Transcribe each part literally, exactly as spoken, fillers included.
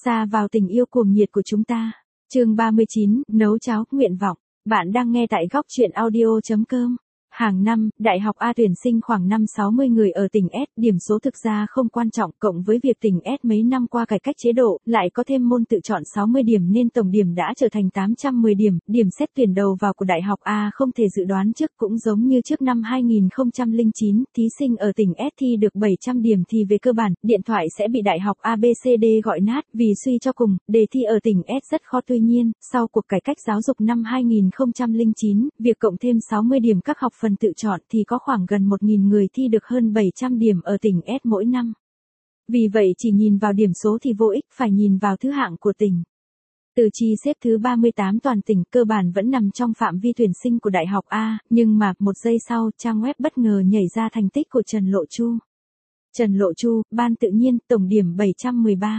Xa vào tình yêu cuồng nhiệt của chúng ta. Chương ba mươi chín, nấu cháo, nguyện vọng. Bạn đang nghe tại góc truyện audio chấm com. Hàng năm, Đại học A tuyển sinh khoảng năm sáu mươi người ở tỉnh S, điểm số thực ra không quan trọng, cộng với việc tỉnh S mấy năm qua cải cách chế độ, lại có thêm môn tự chọn sáu mươi điểm nên tổng điểm đã trở thành tám trăm mười điểm, điểm xét tuyển đầu vào của Đại học A không thể dự đoán trước, cũng giống như trước năm hai nghìn không trăm lẻ chín, thí sinh ở tỉnh S thi được bảy trăm điểm thì về cơ bản, điện thoại sẽ bị Đại học A B C D gọi nát, vì suy cho cùng, đề thi ở tỉnh S rất khó. Tuy nhiên, sau cuộc cải cách giáo dục năm hai nghìn không trăm lẻ chín, việc cộng thêm sáu mươi điểm các học phần tự chọn thì có khoảng gần một nghìn người thi được hơn bảy trăm điểm ở tỉnh S mỗi năm. Vì vậy chỉ nhìn vào điểm số thì vô ích, phải nhìn vào thứ hạng của tỉnh. Từ Chi xếp thứ ba mươi tám toàn tỉnh, cơ bản vẫn nằm trong phạm vi tuyển sinh của Đại học A, nhưng mà, một giây sau, trang web bất ngờ nhảy ra thành tích của Trần Lộ Chu. Trần Lộ Chu, ban tự nhiên, tổng điểm bảy trăm mười ba.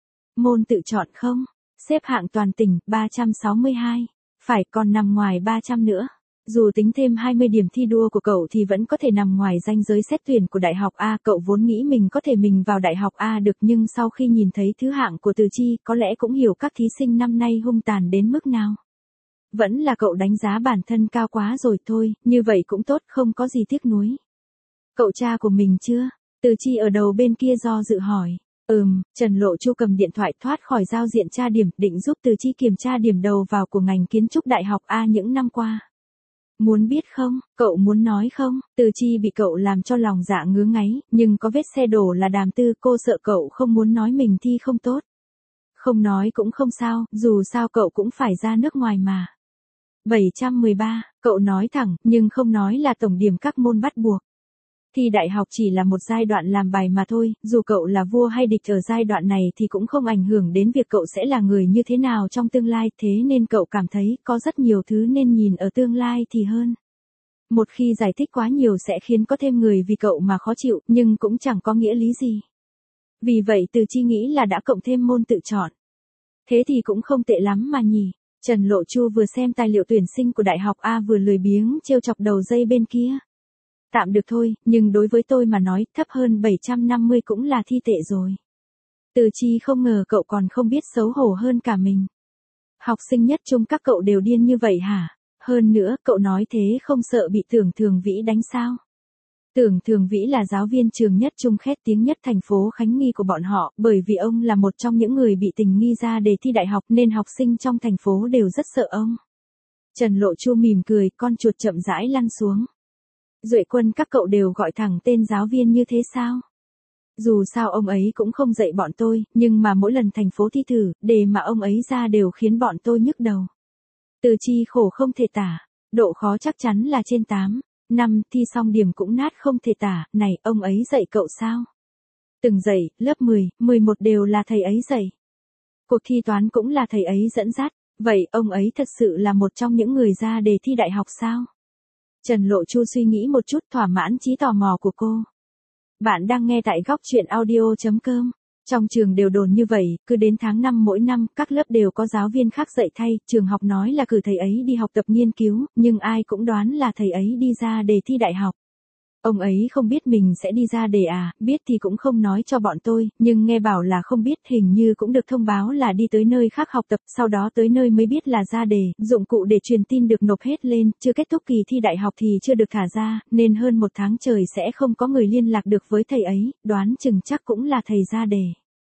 Môn tự chọn không, xếp hạng toàn tỉnh, ba trăm sáu mươi hai. Phải, còn nằm ngoài ba trăm nữa. Dù tính thêm hai mươi điểm thi đua của cậu thì vẫn có thể nằm ngoài ranh giới xét tuyển của Đại học A. Cậu vốn nghĩ mình có thể mình vào Đại học A được, nhưng sau khi nhìn thấy thứ hạng của Từ Chi, có lẽ cũng hiểu các thí sinh năm nay hung tàn đến mức nào. Vẫn là cậu đánh giá bản thân cao quá rồi thôi, như vậy cũng tốt, không có gì tiếc nuối. Cậu cha của mình chưa? Từ Chi ở đầu bên kia do dự hỏi. Ừm, Trần Lộ Chu cầm điện thoại thoát khỏi giao diện tra điểm, định giúp Từ Chi kiểm tra điểm đầu vào của ngành kiến trúc Đại học A những năm qua. Muốn biết không, cậu muốn nói không? Từ Chi bị cậu làm cho lòng dạ ngứa ngáy, nhưng có vết xe đổ là đàm tư, cô sợ cậu không muốn nói mình thi không tốt. Không nói cũng không sao, dù sao cậu cũng phải ra nước ngoài mà. bảy trăm mười ba, cậu nói thẳng, nhưng không nói là tổng điểm các môn bắt buộc. Thi đại học chỉ là một giai đoạn làm bài mà thôi, dù cậu là vua hay địch ở giai đoạn này thì cũng không ảnh hưởng đến việc cậu sẽ là người như thế nào trong tương lai, thế nên cậu cảm thấy có rất nhiều thứ nên nhìn ở tương lai thì hơn. Một khi giải thích quá nhiều sẽ khiến có thêm người vì cậu mà khó chịu, nhưng cũng chẳng có nghĩa lý gì. Vì vậy Từ Chi nghĩ là đã cộng thêm môn tự chọn. Thế thì cũng không tệ lắm mà nhỉ. Trần Lộ Chu vừa xem tài liệu tuyển sinh của Đại học A vừa lười biếng trêu chọc đầu dây bên kia. Tạm được thôi, nhưng đối với tôi mà nói, thấp hơn bảy trăm năm mươi cũng là thi tệ rồi. Từ Chi không ngờ cậu còn không biết xấu hổ hơn cả mình. Học sinh nhất trung các cậu đều điên như vậy hả? Hơn nữa, cậu nói thế không sợ bị Tưởng Thường Vĩ đánh sao? Tưởng Thường Vĩ là giáo viên trường nhất trung khét tiếng nhất thành phố Khánh Nghi của bọn họ, bởi vì ông là một trong những người bị tình nghi ra đề thi đại học nên học sinh trong thành phố đều rất sợ ông. Trần Lộ Chu mỉm cười, con chuột chậm rãi lăn xuống. Duệ Quân, các cậu đều gọi thẳng tên giáo viên như thế sao? Dù sao ông ấy cũng không dạy bọn tôi, nhưng mà mỗi lần thành phố thi thử, đề mà ông ấy ra đều khiến bọn tôi nhức đầu. Từ Chi khổ không thể tả, độ khó chắc chắn là trên tám. Năm, thi xong điểm cũng nát không thể tả, này, ông ấy dạy cậu sao? Từng dạy, lớp mười, mười một đều là thầy ấy dạy. Cuộc thi toán cũng là thầy ấy dẫn dắt, vậy ông ấy thật sự là một trong những người ra đề thi đại học sao? Trần Lộ Chu suy nghĩ một chút, thỏa mãn trí tò mò của cô. Bạn đang nghe tại góc truyện audio chấm com. Trong trường đều đồn như vậy, cứ đến tháng năm mỗi năm, các lớp đều có giáo viên khác dạy thay, trường học nói là cử thầy ấy đi học tập nghiên cứu, nhưng ai cũng đoán là thầy ấy đi ra đề thi đại học. Ông ấy không biết mình sẽ đi ra đề à, biết thì cũng không nói cho bọn tôi, nhưng nghe bảo là không biết, hình như cũng được thông báo là đi tới nơi khác học tập, sau đó tới nơi mới biết là ra đề, dụng cụ để truyền tin được nộp hết lên, chưa kết thúc kỳ thi đại học thì chưa được thả ra, nên hơn một tháng trời sẽ không có người liên lạc được với thầy ấy, đoán chừng chắc cũng là thầy ra đề.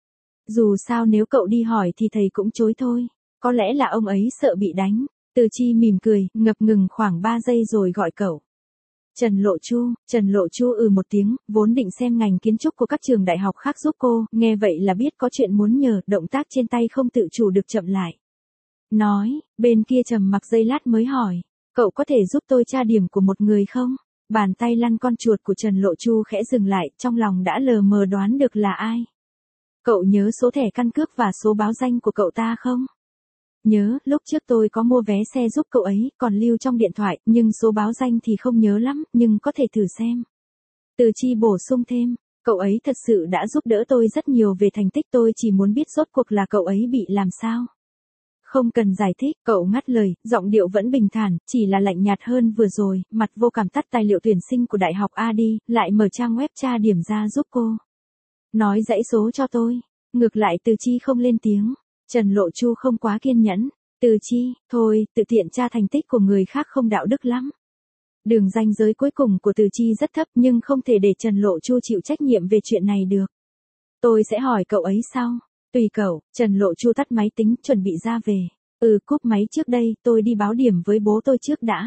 Dù sao nếu cậu đi hỏi thì thầy cũng chối thôi, có lẽ là ông ấy sợ bị đánh. Từ Chi mỉm cười, ngập ngừng khoảng ba giây rồi gọi cậu. Trần Lộ Chu, Trần Lộ Chu ừ một tiếng, vốn định xem ngành kiến trúc của các trường đại học khác giúp cô, nghe vậy là biết có chuyện muốn nhờ, động tác trên tay không tự chủ được chậm lại. Nói, bên kia trầm mặc giây lát mới hỏi, cậu có thể giúp tôi tra điểm của một người không? Bàn tay lăn con chuột của Trần Lộ Chu khẽ dừng lại, trong lòng đã lờ mờ đoán được là ai. Cậu nhớ số thẻ căn cước và số báo danh của cậu ta không? Nhớ, lúc trước tôi có mua vé xe giúp cậu ấy, còn lưu trong điện thoại, nhưng số báo danh thì không nhớ lắm, nhưng có thể thử xem. Từ Chi bổ sung thêm, cậu ấy thật sự đã giúp đỡ tôi rất nhiều về thành tích, tôi chỉ muốn biết rốt cuộc là cậu ấy bị làm sao. Không cần giải thích, cậu ngắt lời, giọng điệu vẫn bình thản, chỉ là lạnh nhạt hơn vừa rồi, mặt vô cảm tắt tài liệu tuyển sinh của Đại học A đi, lại mở trang web tra điểm ra giúp cô. Nói dãy số cho tôi. Ngược lại Từ Chi không lên tiếng. Trần Lộ Chu không quá kiên nhẫn. Từ Chi, thôi, tự tiện tra thành tích của người khác không đạo đức lắm. Đường ranh giới cuối cùng của Từ Chi rất thấp nhưng không thể để Trần Lộ Chu chịu trách nhiệm về chuyện này được. Tôi sẽ hỏi cậu ấy sau. Tùy cậu. Trần Lộ Chu tắt máy tính chuẩn bị ra về. Ừ, cúp máy trước đây, tôi đi báo điểm với bố tôi trước đã.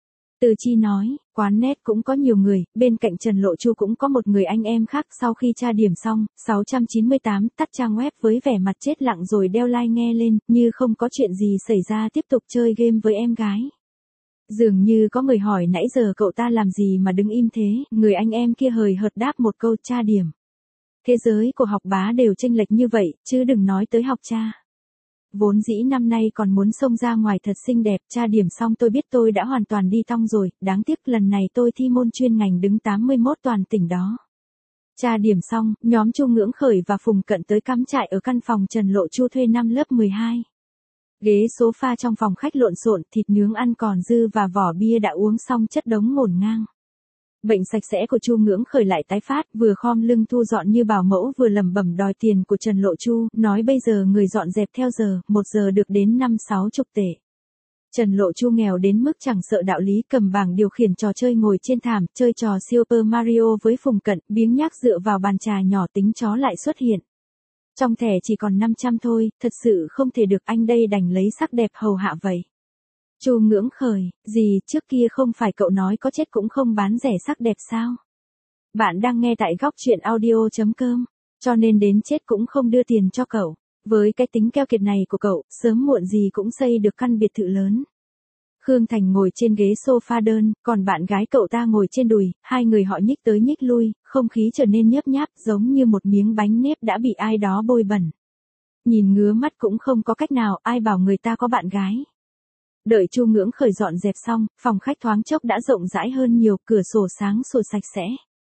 Từ Chi nói, quán net cũng có nhiều người, bên cạnh Trần Lộ Chu cũng có một người anh em khác. Sau khi tra điểm xong, sáu trăm chín mươi tám tắt trang web với vẻ mặt chết lặng rồi đeo like nghe lên, như không có chuyện gì xảy ra tiếp tục chơi game với em gái. Dường như có người hỏi nãy giờ cậu ta làm gì mà đứng im thế, người anh em kia hời hợt đáp một câu tra điểm. Thế giới của học bá đều chênh lệch như vậy, chứ đừng nói tới học cha. Vốn dĩ năm nay còn muốn xông ra ngoài thật xinh đẹp, tra điểm xong tôi biết tôi đã hoàn toàn đi tong rồi, đáng tiếc lần này tôi thi môn chuyên ngành đứng tám mươi mốt toàn tỉnh đó. Tra điểm xong, nhóm Chu Ngưỡng Khởi và Phùng Cận tới cắm trại ở căn phòng Trần Lộ Chu thuê năm lớp mười hai. Ghế sofa trong phòng khách lộn xộn, thịt nướng ăn còn dư và vỏ bia đã uống xong chất đống ngổn ngang. Bệnh sạch sẽ của Chu Ngưỡng Khởi lại tái phát, vừa khom lưng thu dọn như bảo mẫu vừa lẩm bẩm đòi tiền của Trần Lộ Chu, nói bây giờ người dọn dẹp theo giờ, một giờ được đến năm sáu chục tệ. Trần Lộ Chu nghèo đến mức chẳng sợ đạo lý, cầm bảng điều khiển trò chơi ngồi trên thảm, chơi trò Super Mario với Phùng Cận, biếng nhác dựa vào bàn trà nhỏ tính chó lại xuất hiện. Trong thẻ chỉ còn năm trăm thôi, thật sự không thể được, anh đây đành lấy sắc đẹp hầu hạ vậy. Chu Ngưỡng Khởi, gì, trước kia không phải cậu nói có chết cũng không bán rẻ sắc đẹp sao? Bạn đang nghe tại góc truyện audio chấm com, cho nên đến chết cũng không đưa tiền cho cậu. Với cái tính keo kiệt này của cậu, sớm muộn gì cũng xây được căn biệt thự lớn. Khương Thành ngồi trên ghế sofa đơn, còn bạn gái cậu ta ngồi trên đùi, hai người họ nhích tới nhích lui, không khí trở nên nhớp nháp giống như một miếng bánh nếp đã bị ai đó bôi bẩn. Nhìn ngứa mắt cũng không có cách nào, ai bảo người ta có bạn gái. Đợi Chu Ngưỡng Khởi dọn dẹp xong, phòng khách thoáng chốc đã rộng rãi hơn nhiều, cửa sổ sáng sủa sạch sẽ.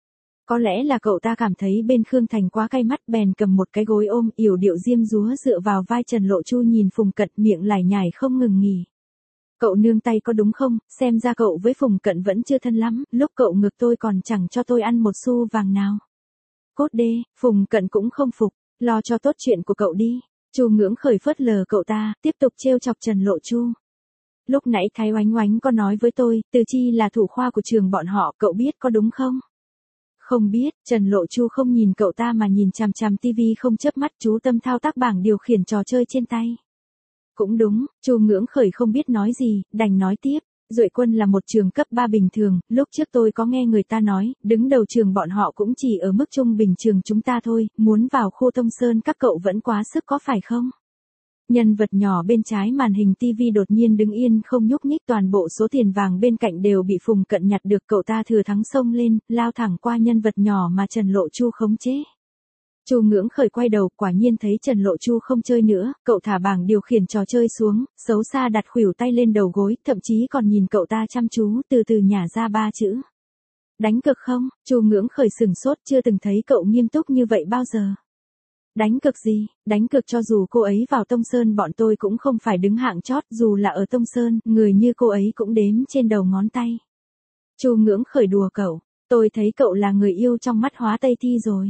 Có lẽ là cậu ta cảm thấy bên Khương Thành quá cay mắt bèn cầm một cái gối ôm yểu điệu diêm dúa dựa vào vai Trần Lộ Chu nhìn Phùng Cận miệng lải nhải không ngừng nghỉ. Cậu nương tay có đúng không, xem ra cậu với Phùng Cận vẫn chưa thân lắm, lúc cậu ngược tôi còn chẳng cho tôi ăn một xu vàng nào. Cốt đê, Phùng Cận cũng không phục, lo cho tốt chuyện của cậu đi. Chu Ngưỡng Khởi phớt lờ cậu ta, tiếp tục trêu chọc Trần Lộ Chu. Lúc nãy Thái Oánh Oánh có nói với tôi, Từ Chi là thủ khoa của trường bọn họ, cậu biết có đúng không? Không biết, Trần Lộ Chu không nhìn cậu ta mà nhìn chằm chằm tivi không chớp mắt, chú tâm thao tác bảng điều khiển trò chơi trên tay. Cũng đúng, Chu Ngưỡng Khởi không biết nói gì, đành nói tiếp. Duệ Quân là một trường cấp ba bình thường, lúc trước tôi có nghe người ta nói, đứng đầu trường bọn họ cũng chỉ ở mức trung bình trường chúng ta thôi, muốn vào khu Thông Sơn các cậu vẫn quá sức có phải không? Nhân vật nhỏ bên trái màn hình tivi đột nhiên đứng yên không nhúc nhích, toàn bộ số tiền vàng bên cạnh đều bị Phùng Cận nhặt được, cậu ta thừa thắng xông lên, lao thẳng qua nhân vật nhỏ mà Trần Lộ Chu khống chế. Chu Ngưỡng Khởi quay đầu, quả nhiên thấy Trần Lộ Chu không chơi nữa, cậu thả bảng điều khiển trò chơi xuống, xấu xa đặt khuỷu tay lên đầu gối, thậm chí còn nhìn cậu ta chăm chú, từ từ nhả ra ba chữ. Đánh cược không? Chu Ngưỡng Khởi sừng sốt, chưa từng thấy cậu nghiêm túc như vậy bao giờ. Đánh cược gì? Đánh cược cho dù cô ấy vào Tông Sơn bọn tôi cũng không phải đứng hạng chót, dù là ở Tông Sơn, người như cô ấy cũng đếm trên đầu ngón tay. Chu Ngưỡng Khởi đùa cậu, tôi thấy cậu là người yêu trong mắt Hóa Tây Thi rồi.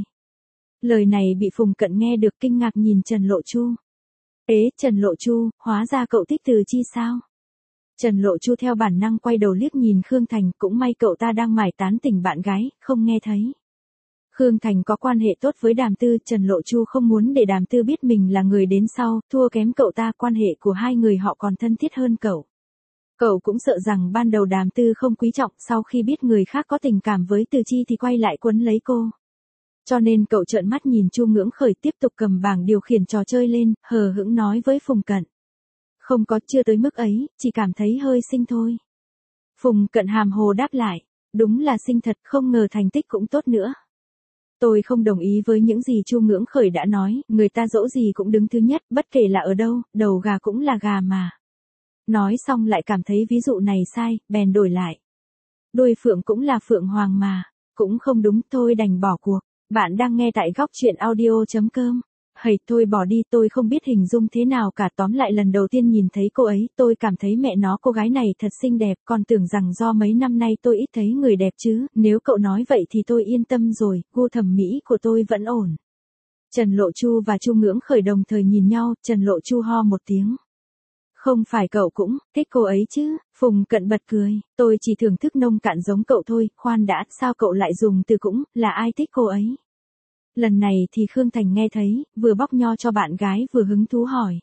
Lời này bị Phùng Cận nghe được kinh ngạc nhìn Trần Lộ Chu. Ế, Trần Lộ Chu, hóa ra cậu thích Từ Chi sao? Trần Lộ Chu theo bản năng quay đầu liếc nhìn Khương Thành, cũng may cậu ta đang mải tán tỉnh bạn gái, không nghe thấy. Khương Thành có quan hệ tốt với Đàm Tư, Trần Lộ Chu không muốn để Đàm Tư biết mình là người đến sau, thua kém cậu ta, quan hệ của hai người họ còn thân thiết hơn cậu. Cậu cũng sợ rằng ban đầu Đàm Tư không quý trọng, sau khi biết người khác có tình cảm với Từ Chi thì quay lại quấn lấy cô. Cho nên cậu trợn mắt nhìn Chu Ngưỡng Khởi tiếp tục cầm bảng điều khiển trò chơi lên, hờ hững nói với Phùng Cận. Không có, chưa tới mức ấy, chỉ cảm thấy hơi xinh thôi. Phùng Cận hàm hồ đáp lại, đúng là xinh thật, không ngờ thành tích cũng tốt nữa. Tôi không đồng ý với những gì Chu Ngưỡng Khởi đã nói, người ta dỗ gì cũng đứng thứ nhất, bất kể là ở đâu, đầu gà cũng là gà mà. Nói xong lại cảm thấy ví dụ này sai, bèn đổi lại. Đuôi phượng cũng là phượng hoàng mà, cũng không đúng, thôi đành bỏ cuộc. Bạn đang nghe tại góc truyện audio chấm com. Hầy, thôi bỏ đi, tôi không biết hình dung thế nào cả, tóm lại lần đầu tiên nhìn thấy cô ấy, tôi cảm thấy mẹ nó cô gái này thật xinh đẹp, còn tưởng rằng do mấy năm nay tôi ít thấy người đẹp chứ, nếu cậu nói vậy thì tôi yên tâm rồi, gu thẩm mỹ của tôi vẫn ổn. Trần Lộ Chu và Chu Ngưỡng Khởi đồng thời nhìn nhau, Trần Lộ Chu ho một tiếng. Không phải cậu cũng thích cô ấy chứ? Phùng Cận bật cười, tôi chỉ thưởng thức nông cạn giống cậu thôi, khoan đã, sao cậu lại dùng từ cũng, là ai thích cô ấy? Lần này thì Khương Thành nghe thấy, vừa bóc nho cho bạn gái vừa hứng thú hỏi.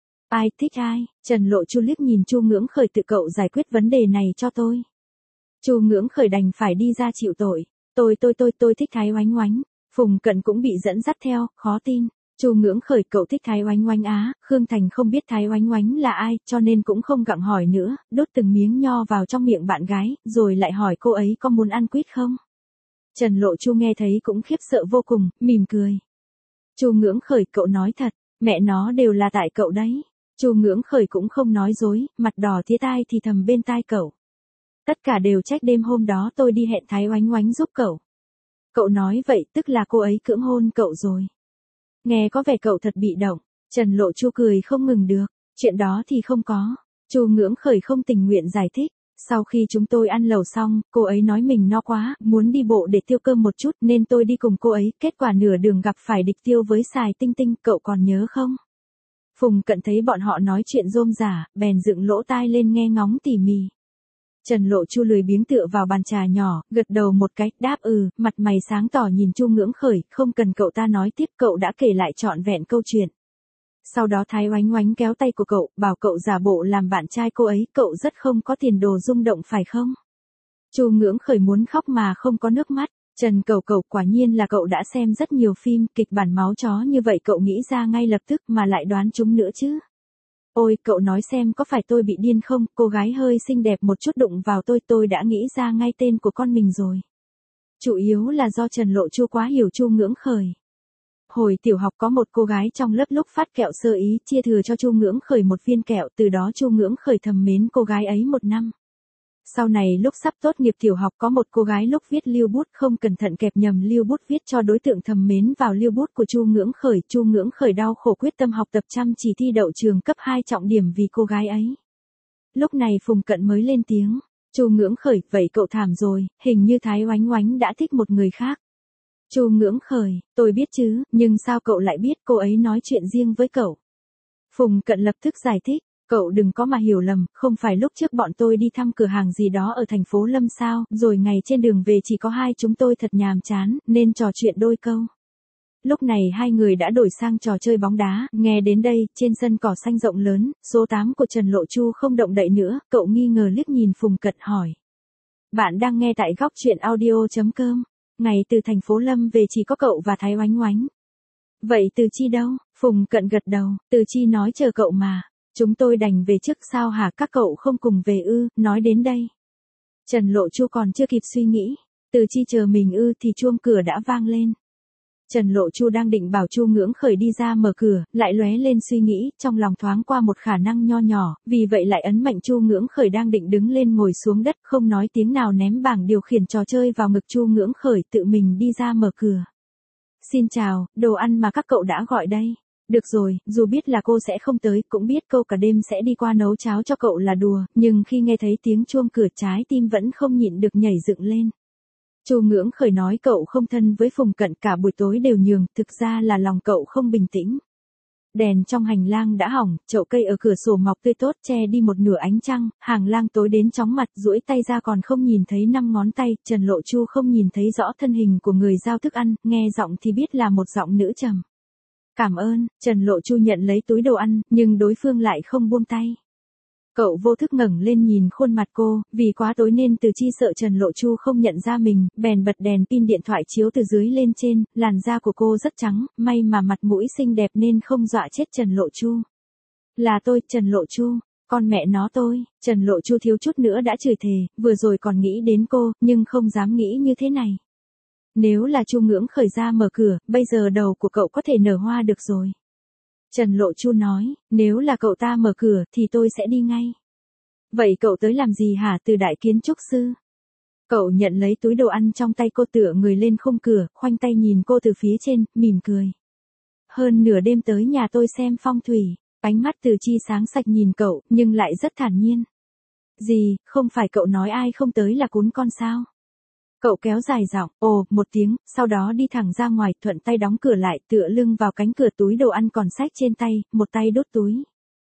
Ai thích ai? Trần Lộ Chu liếc nhìn Chu Ngưỡng Khởi, tự cậu giải quyết vấn đề này cho tôi. Chu Ngưỡng Khởi đành phải đi ra chịu tội. Tôi tôi tôi tôi thích Thái Oánh Oánh. Phùng Cận cũng bị dẫn dắt theo, khó tin. Chu Ngưỡng Khởi, cậu thích Thái Oánh Oánh á? Khương Thành không biết Thái Oánh Oánh là ai, cho nên cũng không gặng hỏi nữa, đốt từng miếng nho vào trong miệng bạn gái, rồi lại hỏi cô ấy có muốn ăn quýt không? Trần Lộ Chu nghe thấy cũng khiếp sợ vô cùng, mỉm cười. Chu Ngưỡng Khởi, cậu nói thật, mẹ nó đều là tại cậu đấy. Chu Ngưỡng Khởi cũng không nói dối, mặt đỏ tía tai thì thầm bên tai cậu. Tất cả đều trách đêm hôm đó tôi đi hẹn Thái Oánh Oánh giúp cậu. Cậu nói vậy tức là cô ấy cưỡng hôn cậu rồi. Nghe có vẻ cậu thật bị động. Trần Lộ Chu cười không ngừng được. Chuyện đó thì không có. Chu Ngưỡng Khởi không tình nguyện giải thích. Sau khi chúng tôi ăn lẩu xong, cô ấy nói mình no quá, muốn đi bộ để tiêu cơm một chút nên tôi đi cùng cô ấy. Kết quả nửa đường gặp phải địch tiêu với Sài Tinh Tinh, cậu còn nhớ không? Phùng Cận thấy bọn họ nói chuyện rôm rả, bèn dựng lỗ tai lên nghe ngóng tỉ mỉ. Trần Lộ Chu lười biếng tựa vào bàn trà nhỏ, gật đầu một cái, đáp ừ, mặt mày sáng tỏ nhìn Chu Ngưỡng Khởi, không cần cậu ta nói tiếp, cậu đã kể lại trọn vẹn câu chuyện. Sau đó Thái Oánh Oánh kéo tay của cậu, bảo cậu giả bộ làm bạn trai cô ấy, cậu rất không có tiền đồ rung động phải không? Chu Ngưỡng Khởi muốn khóc mà không có nước mắt. Trần Cẩu Cẩu, quả nhiên là cậu đã xem rất nhiều phim, kịch bản máu chó như vậy cậu nghĩ ra ngay lập tức mà lại đoán chúng nữa chứ. Ôi, cậu nói xem có phải tôi bị điên không, cô gái hơi xinh đẹp một chút đụng vào tôi, tôi đã nghĩ ra ngay tên của con mình rồi. Chủ yếu là do Trần Lộ Chu quá hiểu Chu Ngưỡng Khởi. Hồi tiểu học có một cô gái trong lớp lúc phát kẹo sơ ý chia thừa cho Chu Ngưỡng Khởi một viên kẹo, từ đó Chu Ngưỡng Khởi thầm mến cô gái ấy một năm. Sau này lúc sắp tốt nghiệp tiểu học có một cô gái lúc viết lưu bút không cẩn thận kẹp nhầm lưu bút viết cho đối tượng thầm mến vào lưu bút của Chu Ngưỡng Khởi. Chu Ngưỡng Khởi đau khổ quyết tâm học tập chăm chỉ thi đậu trường cấp hai trọng điểm vì cô gái ấy. Lúc này Phùng Cận mới lên tiếng. Chu Ngưỡng Khởi, vậy cậu thảm rồi, hình như Thái Oánh Oánh đã thích một người khác. Chu Ngưỡng Khởi, tôi biết chứ, nhưng sao cậu lại biết cô ấy nói chuyện riêng với cậu? Phùng Cận lập tức giải thích. Cậu đừng có mà hiểu lầm, không phải lúc trước bọn tôi đi thăm cửa hàng gì đó ở thành phố Lâm sao, rồi ngày trên đường về chỉ có hai chúng tôi thật nhàm chán, nên trò chuyện đôi câu. Lúc này hai người đã đổi sang trò chơi bóng đá, nghe đến đây, trên sân cỏ xanh rộng lớn, số tám của Trần Lộ Chu không động đậy nữa, cậu nghi ngờ liếc nhìn Phùng Cận hỏi. Bạn đang nghe tại góc truyện audio chấm com, ngày từ thành phố Lâm về chỉ có cậu và Thái Oánh Oánh. Vậy Từ Chi đâu? Phùng Cận gật đầu, Từ Chi nói chờ cậu mà. Chúng tôi đành về trước sao hả, các cậu không cùng về ư? Nói đến đây, Trần Lộ Chu còn chưa kịp suy nghĩ, Từ Chi chờ mình ư thì chuông cửa đã vang lên. Trần Lộ Chu đang định bảo Chu Ngưỡng Khởi đi ra mở cửa, lại lóe lên suy nghĩ, trong lòng thoáng qua một khả năng nho nhỏ, vì vậy lại ấn mạnh Chu Ngưỡng Khởi đang định đứng lên ngồi xuống đất, không nói tiếng nào ném bảng điều khiển trò chơi vào ngực Chu Ngưỡng Khởi, tự mình đi ra mở cửa. Xin chào, đồ ăn mà các cậu đã gọi đây. Được rồi, dù biết là cô sẽ không tới, cũng biết cô cả đêm sẽ đi qua nấu cháo cho cậu là đùa, nhưng khi nghe thấy tiếng chuông cửa trái tim vẫn không nhịn được nhảy dựng lên. Chu Ngưỡng Khởi nói cậu không thân với Phùng Cận cả buổi tối đều nhường, thực ra là lòng cậu không bình tĩnh. Đèn trong hành lang đã hỏng, chậu cây ở cửa sổ mọc tươi tốt che đi một nửa ánh trăng, hàng lang tối đến chóng mặt, duỗi tay ra còn không nhìn thấy năm ngón tay, Trần Lộ Chu không nhìn thấy rõ thân hình của người giao thức ăn, nghe giọng thì biết là một giọng nữ trầm. Cảm ơn, Trần Lộ Chu nhận lấy túi đồ ăn, nhưng đối phương lại không buông tay. Cậu vô thức ngẩng lên nhìn khuôn mặt cô, vì quá tối nên Từ Chi sợ Trần Lộ Chu không nhận ra mình, bèn bật đèn pin điện thoại chiếu từ dưới lên trên, làn da của cô rất trắng, may mà mặt mũi xinh đẹp nên không dọa chết Trần Lộ Chu. Là tôi, Trần Lộ Chu, con mẹ nó tôi, Trần Lộ Chu thiếu chút nữa đã chửi thề, vừa rồi còn nghĩ đến cô, nhưng không dám nghĩ như thế này. Nếu là Chu Ngưỡng Khởi ra mở cửa, bây giờ đầu của cậu có thể nở hoa được rồi. Trần Lộ Chu nói, nếu là cậu ta mở cửa thì tôi sẽ đi ngay. Vậy cậu tới làm gì hả, Từ đại kiến trúc sư? Cậu nhận lấy túi đồ ăn trong tay cô, tựa người lên khung cửa, khoanh tay nhìn cô từ phía trên, mỉm cười. Hơn nửa đêm tới nhà tôi xem phong thủy, ánh mắt Từ Chi sáng sạch nhìn cậu, nhưng lại rất thản nhiên. Gì, không phải cậu nói ai không tới là cún con sao? Cậu kéo dài giọng, ồ, một tiếng, sau đó đi thẳng ra ngoài, thuận tay đóng cửa lại, tựa lưng vào cánh cửa, túi đồ ăn còn xách trên tay, một tay đốt túi.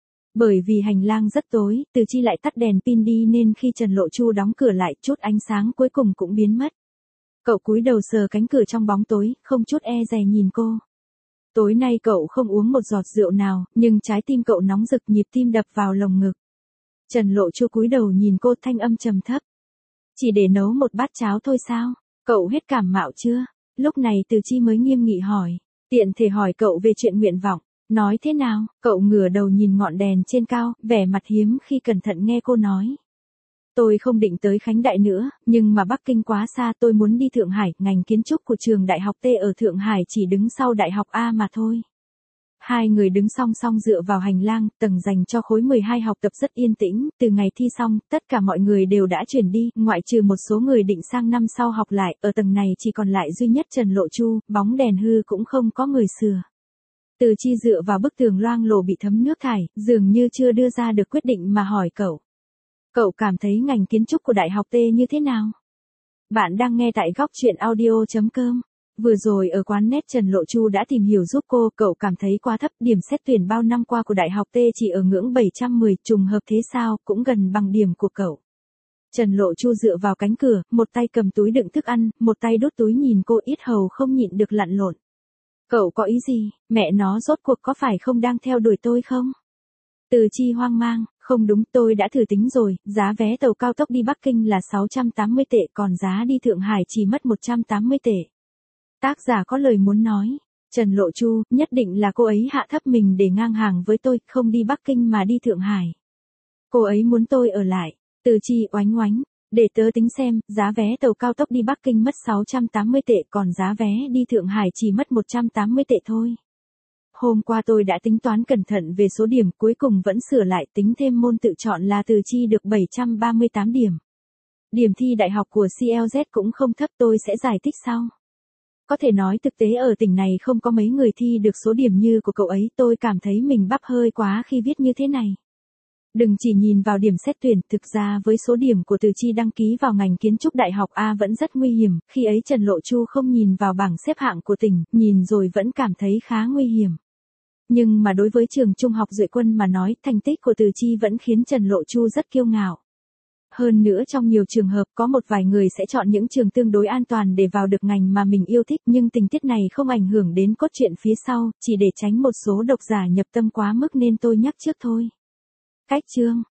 Bởi vì hành lang rất tối, Từ Chi lại tắt đèn pin đi nên khi Trần Lộ Chu đóng cửa lại, chút ánh sáng cuối cùng cũng biến mất. Cậu cúi đầu sờ cánh cửa trong bóng tối, không chút e dè nhìn cô. Tối nay cậu không uống một giọt rượu nào, nhưng trái tim cậu nóng rực, nhịp tim đập vào lồng ngực. Trần Lộ Chu cúi đầu nhìn cô, thanh âm trầm thấp. Chỉ để nấu một bát cháo thôi sao? Cậu hết cảm mạo chưa? Lúc này Từ Chi mới nghiêm nghị hỏi. Tiện thể hỏi cậu về chuyện nguyện vọng. Nói thế nào? Cậu ngửa đầu nhìn ngọn đèn trên cao, vẻ mặt hiếm khi cẩn thận nghe cô nói. Tôi không định tới Khánh Đại nữa, nhưng mà Bắc Kinh quá xa, tôi muốn đi Thượng Hải, ngành kiến trúc của trường Đại học T ở Thượng Hải chỉ đứng sau Đại học A mà thôi. Hai người đứng song song dựa vào hành lang, tầng dành cho khối mười hai học tập rất yên tĩnh, từ ngày thi xong, tất cả mọi người đều đã chuyển đi, ngoại trừ một số người định sang năm sau học lại, ở tầng này chỉ còn lại duy nhất Trần Lộ Chu, bóng đèn hư cũng không có người sửa. Từ Chi dựa vào bức tường loang lổ bị thấm nước thải, dường như chưa đưa ra được quyết định mà hỏi cậu. Cậu cảm thấy ngành kiến trúc của Đại học T như thế nào? Bạn đang nghe tại góc truyện audio chấm com. Vừa rồi ở quán net Trần Lộ Chu đã tìm hiểu giúp cô, cậu cảm thấy quá thấp, điểm xét tuyển bao năm qua của Đại học T chỉ ở ngưỡng bảy trăm mười, trùng hợp thế sao, cũng gần bằng điểm của cậu. Trần Lộ Chu dựa vào cánh cửa, một tay cầm túi đựng thức ăn, một tay đút túi nhìn cô, yết hầu không nhịn được lặn lộn. Cậu có ý gì, mẹ nó rốt cuộc có phải không đang theo đuổi tôi không? Từ Chi hoang mang, không đúng, tôi đã thử tính rồi, giá vé tàu cao tốc đi Bắc Kinh là sáu trăm tám mươi tệ, còn giá đi Thượng Hải chỉ mất một trăm tám mươi tệ. Tác giả có lời muốn nói. Trần Lộ Chu, nhất định là cô ấy hạ thấp mình để ngang hàng với tôi, không đi Bắc Kinh mà đi Thượng Hải. Cô ấy muốn tôi ở lại. Từ Chi oánh oánh, để tớ tính xem, giá vé tàu cao tốc đi Bắc Kinh mất sáu trăm tám mươi tệ, còn giá vé đi Thượng Hải chỉ mất một trăm tám mươi tệ thôi. Hôm qua tôi đã tính toán cẩn thận về số điểm, cuối cùng vẫn sửa lại, tính thêm môn tự chọn là Từ Chi được bảy trăm ba mươi tám điểm. Điểm thi đại học của xê lờ dét cũng không thấp, tôi sẽ giải thích sau. Có thể nói thực tế ở tỉnh này không có mấy người thi được số điểm như của cậu ấy, tôi cảm thấy mình bắp hơi quá khi viết như thế này. Đừng chỉ nhìn vào điểm xét tuyển, thực ra với số điểm của Từ Chi đăng ký vào ngành kiến trúc Đại học A vẫn rất nguy hiểm, khi ấy Trần Lộ Chu không nhìn vào bảng xếp hạng của tỉnh, nhìn rồi vẫn cảm thấy khá nguy hiểm. Nhưng mà đối với trường trung học Duệ Quân mà nói, thành tích của Từ Chi vẫn khiến Trần Lộ Chu rất kiêu ngạo. Hơn nữa trong nhiều trường hợp có một vài người sẽ chọn những trường tương đối an toàn để vào được ngành mà mình yêu thích, nhưng tình tiết này không ảnh hưởng đến cốt truyện phía sau, chỉ để tránh một số độc giả nhập tâm quá mức nên tôi nhắc trước thôi. Cách chương